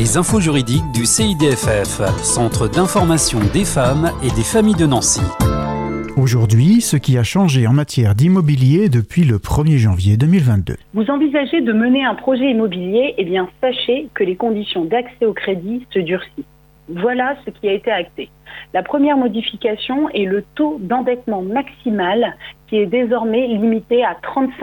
Les infos juridiques du CIDFF, Centre d'information des femmes et des familles de Nancy. Aujourd'hui, ce qui a changé en matière d'immobilier depuis le 1er janvier 2022. Vous envisagez de mener un projet immobilier, eh bien sachez que les conditions d'accès au crédit se durcissent. Voilà ce qui a été acté. La première modification est le taux d'endettement maximal qui est désormais limité à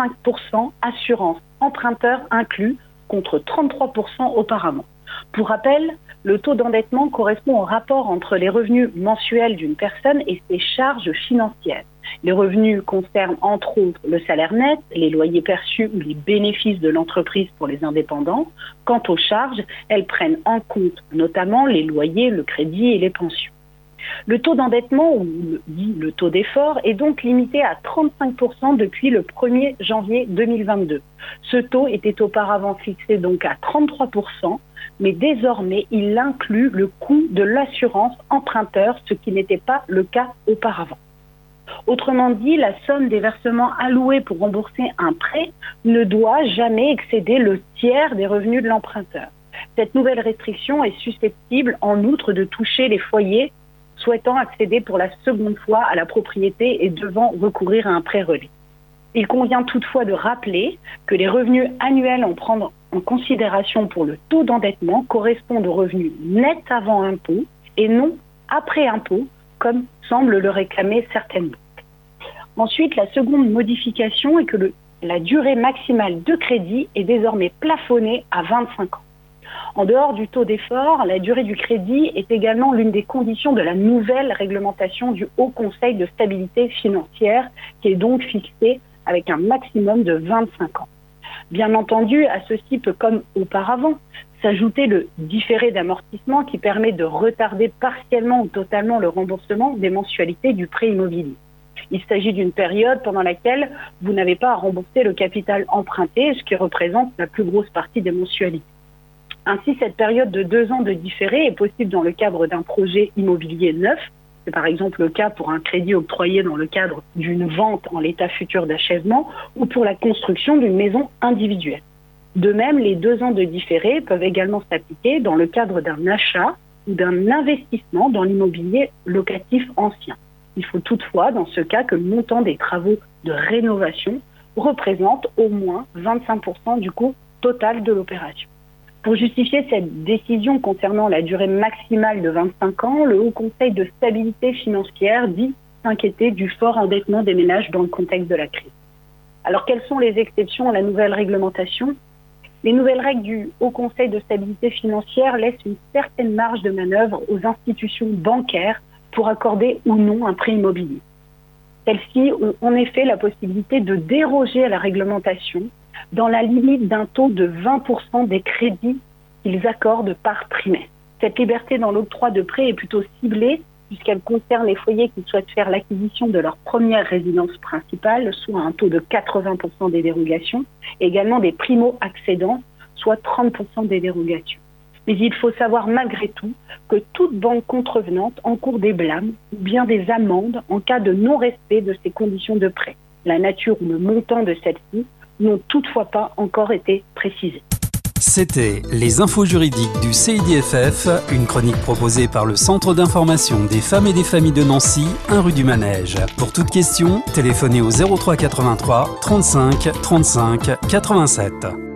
35% assurance emprunteur inclus contre 33% auparavant. Pour rappel, le taux d'endettement correspond au rapport entre les revenus mensuels d'une personne et ses charges financières. Les revenus concernent entre autres le salaire net, les loyers perçus ou les bénéfices de l'entreprise pour les indépendants. Quant aux charges, elles prennent en compte notamment les loyers, le crédit et les pensions. Le taux d'endettement, ou dit le taux d'effort, est donc limité à 35% depuis le 1er janvier 2022. Ce taux était auparavant fixé donc à 33%, mais désormais il inclut le coût de l'assurance emprunteur, ce qui n'était pas le cas auparavant. Autrement dit, la somme des versements alloués pour rembourser un prêt ne doit jamais excéder le tiers des revenus de l'emprunteur. Cette nouvelle restriction est susceptible en outre de toucher les foyers souhaitant accéder pour la seconde fois à la propriété et devant recourir à un prêt relais. Il convient toutefois de rappeler que les revenus annuels à prendre en considération pour le taux d'endettement correspondent aux revenus nets avant impôt et non après impôt, comme semble le réclamer certaines banques. Ensuite, la seconde modification est que la durée maximale de crédit est désormais plafonnée à 25 ans. En dehors du taux d'effort, la durée du crédit est également l'une des conditions de la nouvelle réglementation du Haut Conseil de stabilité financière, qui est donc fixée avec un maximum de 25 ans. Bien entendu, à ceci peut, comme auparavant, s'ajouter le différé d'amortissement qui permet de retarder partiellement ou totalement le remboursement des mensualités du prêt immobilier. Il s'agit d'une période pendant laquelle vous n'avez pas à rembourser le capital emprunté, ce qui représente la plus grosse partie des mensualités. Ainsi, cette période de 2 ans de différé est possible dans le cadre d'un projet immobilier neuf. C'est par exemple le cas pour un crédit octroyé dans le cadre d'une vente en l'état futur d'achèvement ou pour la construction d'une maison individuelle. De même, les 2 ans de différé peuvent également s'appliquer dans le cadre d'un achat ou d'un investissement dans l'immobilier locatif ancien. Il faut toutefois, dans ce cas, que le montant des travaux de rénovation représente au moins 25% du coût total de l'opération. Pour justifier cette décision concernant la durée maximale de 25 ans, le Haut Conseil de stabilité financière dit s'inquiéter du fort endettement des ménages dans le contexte de la crise. Alors, quelles sont les exceptions à la nouvelle réglementation ? Les nouvelles règles du Haut Conseil de stabilité financière laissent une certaine marge de manœuvre aux institutions bancaires pour accorder ou non un prêt immobilier. Celles-ci ont en effet la possibilité de déroger à la réglementation dans la limite d'un taux de 20% des crédits qu'ils accordent par trimestre. Cette liberté dans l'octroi de prêts est plutôt ciblée puisqu'elle concerne les foyers qui souhaitent faire l'acquisition de leur première résidence principale, soit un taux de 80% des dérogations, et également des primo-accédants, soit 30% des dérogations. Mais il faut savoir malgré tout que toute banque contrevenante encourt des blâmes ou bien des amendes en cas de non-respect de ces conditions de prêt. La nature ou le montant de celles-ci n'ont toutefois pas encore été précisés. C'était les infos juridiques du CIDFF, une chronique proposée par le Centre d'information des femmes et des familles de Nancy, 1 rue du Manège. Pour toute question, téléphonez au 03 83 35 35 87.